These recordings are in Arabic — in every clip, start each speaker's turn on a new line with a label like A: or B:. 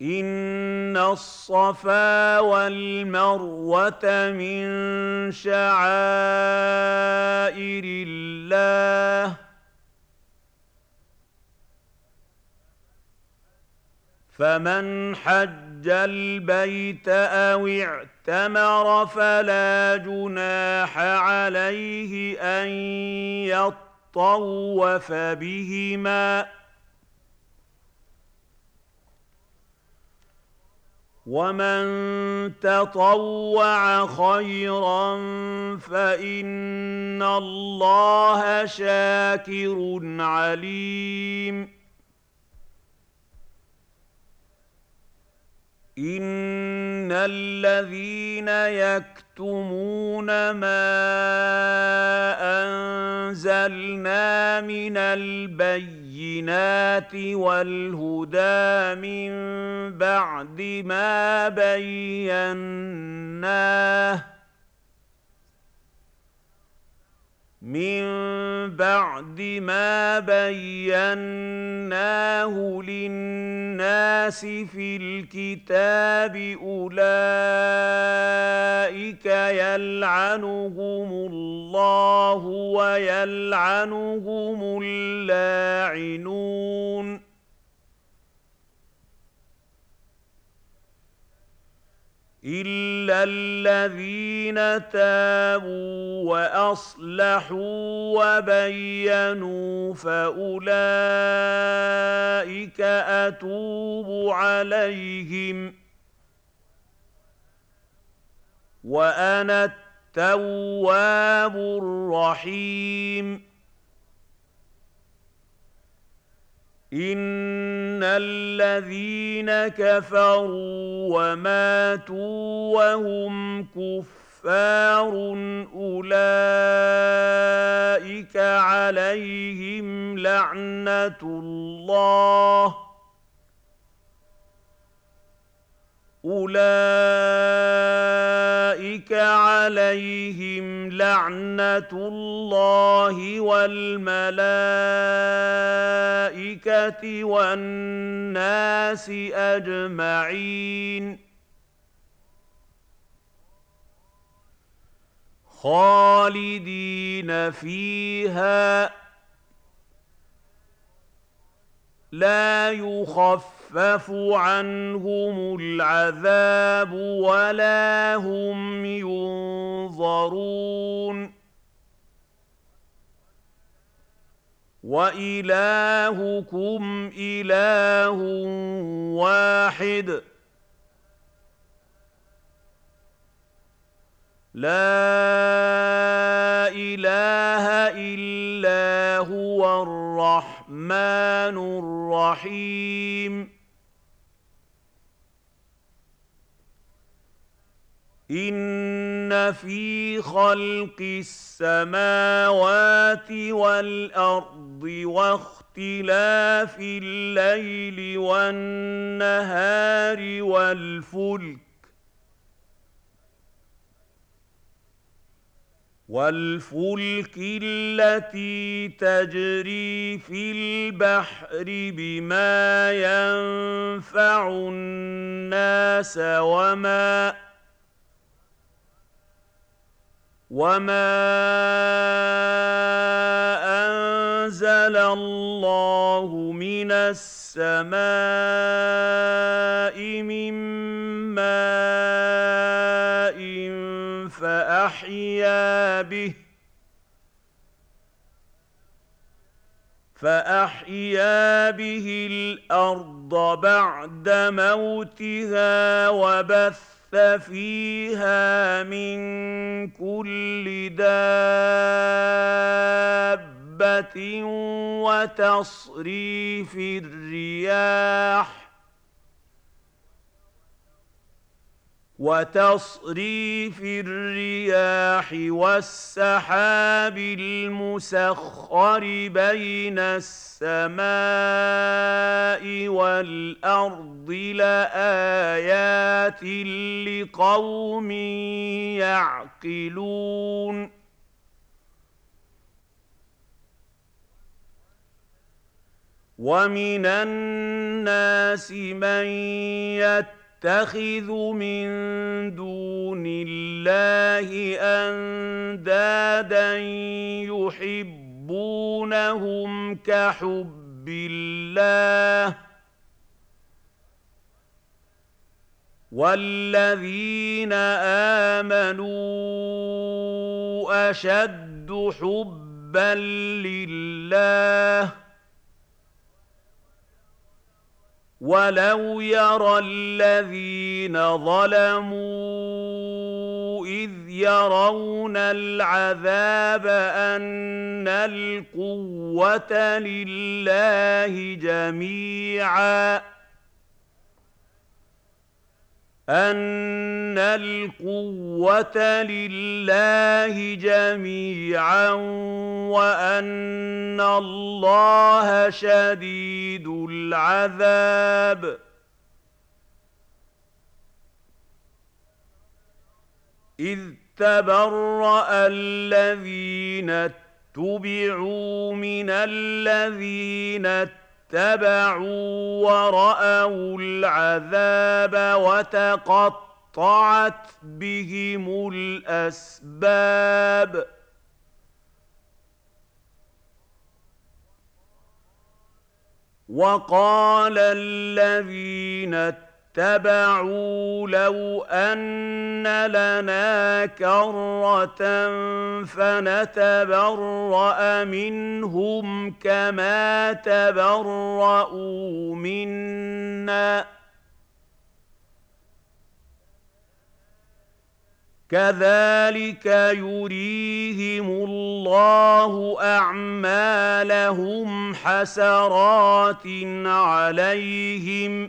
A: إن الصفا والمروة من شعائر الله فمن حج البيت أو اعتمر فلا جناح عليه أن يطوف بهما ومن تطوع خيرا فإن الله شاكر عليم إن الذين يكتمون ما أنزلنا من البينات والهدى من بعد ما بيناه للناس في الكتاب أولئك يلعنهم الله ويلعنهم اللاعنون إلا الذين تابوا وأصلحوا وبينوا فأولئك أتوب عليهم وأنا التواب الرحيم إن الذين كفروا وماتوا وهم كفار أولئك عليهم لعنة الله والملائكة والناس أجمعين خالدين فيها لا يخفف عنهم العذاب ولا هم ينظرون وإلهكم إله واحد لا إله إلا هو الرحمن الرحيم إن في خلق السماوات والأرض واختلاف الليل والنهار والفلك التي تجري في البحر بما ينفع الناس وما أنزل الله من السماء من ماء فأحيا به الأرض بعد موتها وبث فيها من كل دابة وتصريف الرياح والسحاب المسخر بين السماء والأرض لآيات لقوم يعقلون وَمِنَ النَّاسِ مَن يَتَّخِذُ مِن دُونِ اللَّهِ أَندَادًا يُحِبُّونَهُمْ كَحُبِّ اللَّهِ ۖ وَالَّذِينَ آمَنُوا أَشَدُّ حُبًّا لِّلَّهِ ۗ وَلَوْ يَرَى الَّذِينَ ظَلَمُوا إِذْ يَرَوْنَ الْعَذَابَ أَنَّ الْقُوَّةَ لِلَّهِ جَمِيعًا وَأَنَّ اللَّهَ شَدِيدُ الْعَذَابِ إِذْ تَبَرَّأَ الَّذِينَ اتُّبِعُوا مِنَ الَّذِينَ اتَّبَعُوا وَرَأَوُا الْعَذَابَ وَتَقَطَّعَتْ بِهِمُ الْأَسْبَابُ وَقَالَ الَّذِينَ اتَّبَعُوا لَوْ أَنَّ لَنَا كَرَّةً فَنَتَبَرَّأَ مِنْهُمْ كَمَا تَبَرَّءُوا مِنَّا ۗ كَذَٰلِكَ يُرِيهِمُ اللَّهُ أَعْمَالَهُمْ حَسَرَاتٍ عَلَيْهِمْ ۖ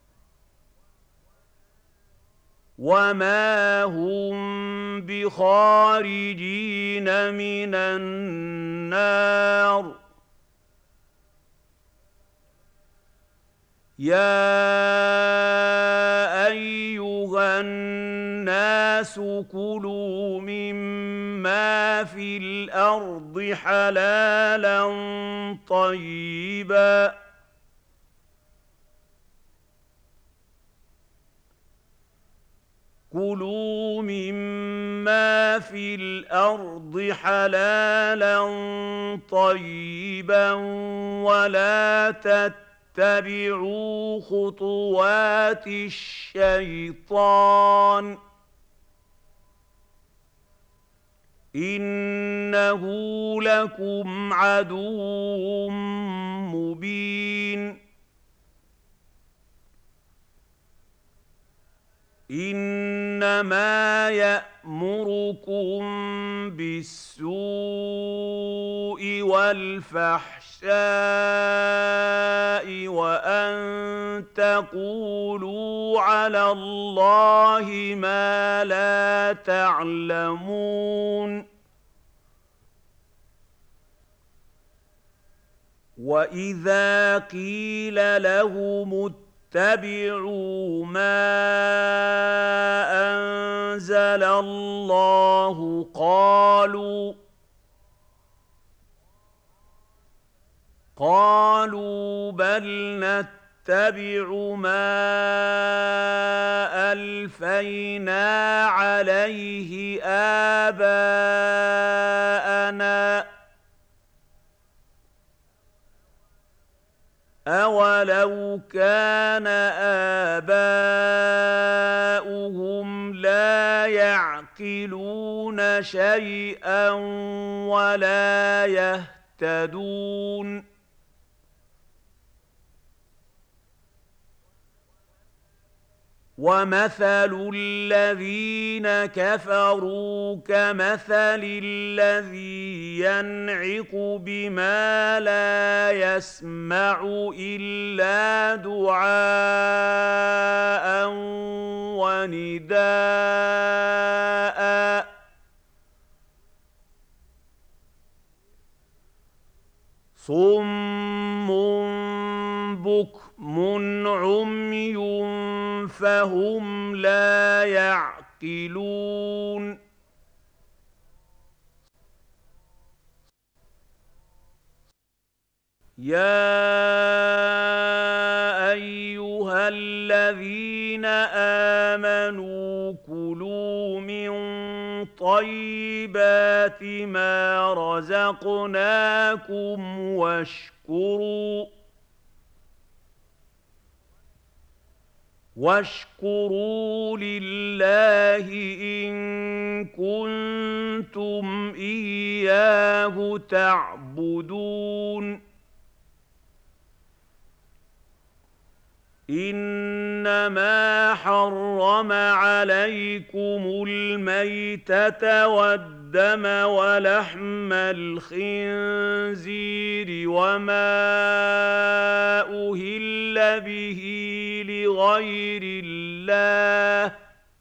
A: وَمَا هُم بِخَارِجِينَ مِنَ النَّارِ يَا أَيُّهَا النَّاسُ كُلُوا مِمَّا فِي الْأَرْضِ حَلَالًا طَيِّبًا ۚ كُلُوا مِمَّا فِي الْأَرْضِ حَلَالًا طَيِّبًا وَلَا تَتَّبِعُوا خُطُوَاتِ الشَّيْطَانِ ۚ إِنَّهُ لَكُمْ عَدُوٌّ مُّبِينٌ إِنَّمَا يَأْمُرُكُم بِالسُّوءِ وَالْفَحْشَاءِ وَأَن تَقُولُوا عَلَى اللَّهِ مَا لَا تَعْلَمُونَ وَإِذَا قِيلَ لَهُمُ اتَّبِعُوا مَا أَنزَلَ اللَّهُ قَالُوا بَلْ نَتَّبِعُ مَا أَلْفَيْنَا عَلَيْهِ آبَاءَنَا ۗ أَوَلَوْ كَانَ آبَاؤُهُمْ لَا يَعْقِلُونَ شَيْئًا وَلَا يَهْتَدُونَ وَمَثَلُ الَّذِينَ كَفَرُوا كَمَثَلِ الَّذِي يَنْعِقُ بِمَا لَا يَسْمَعُ إِلَّا دُعَاءً وَنِدَاءً ۚ صُمٌّ بُكْمٌ عُمْيٌ فَهُمْ لَا يَعْقِلُونَ يَا أَيُّهَا الَّذِينَ آمَنُوا كُلُوا مِن طَيِّبَاتِ مَا رَزَقْنَاكُمْ واشكروا لله إن كنتم إياه تعبدون إنما حرم عليكم الميتة والدم ولحم الخنزير وما أهل به لغير الله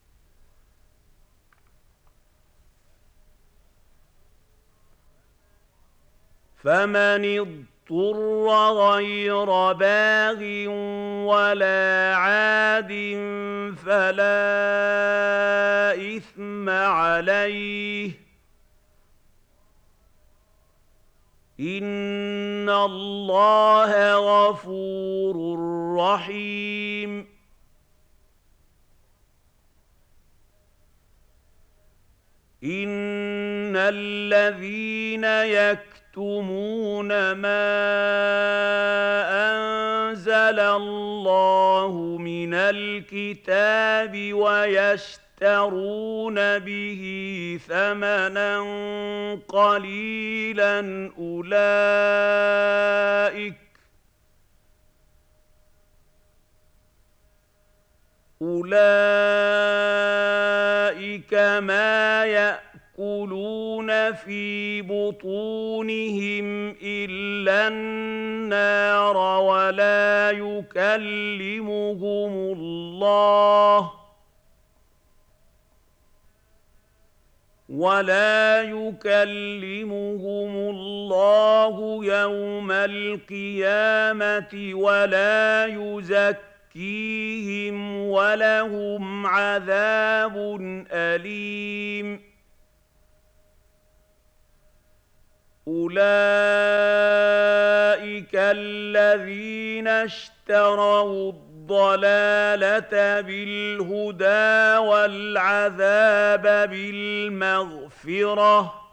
A: فمن اضطر غير باغ ولا عاد فلا إثم عليه إن الله غفور رحيم إن الذين يكتمون ما أنزل الله من الكتاب ويشترون به ثمنا قليلا أولئك ما يأكلون في بطونهم إلا النار ولا يكلمهم الله يوم القيامة ولا يزكيهم ولهم عذاب أليم أولئك الذين اشتروا الضلالة بالهدى والعذاب بالمغفرة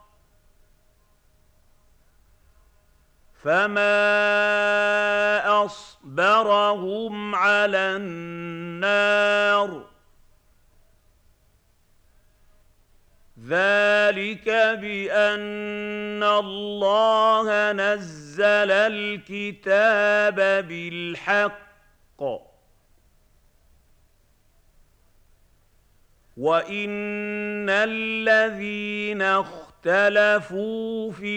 A: فما أصبرهم على النار ذلك بأن الله نزل الكتاب بالحق وإن الذين اختلفوا في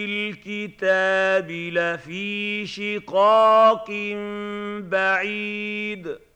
A: الكتاب لفي شقاق بعيد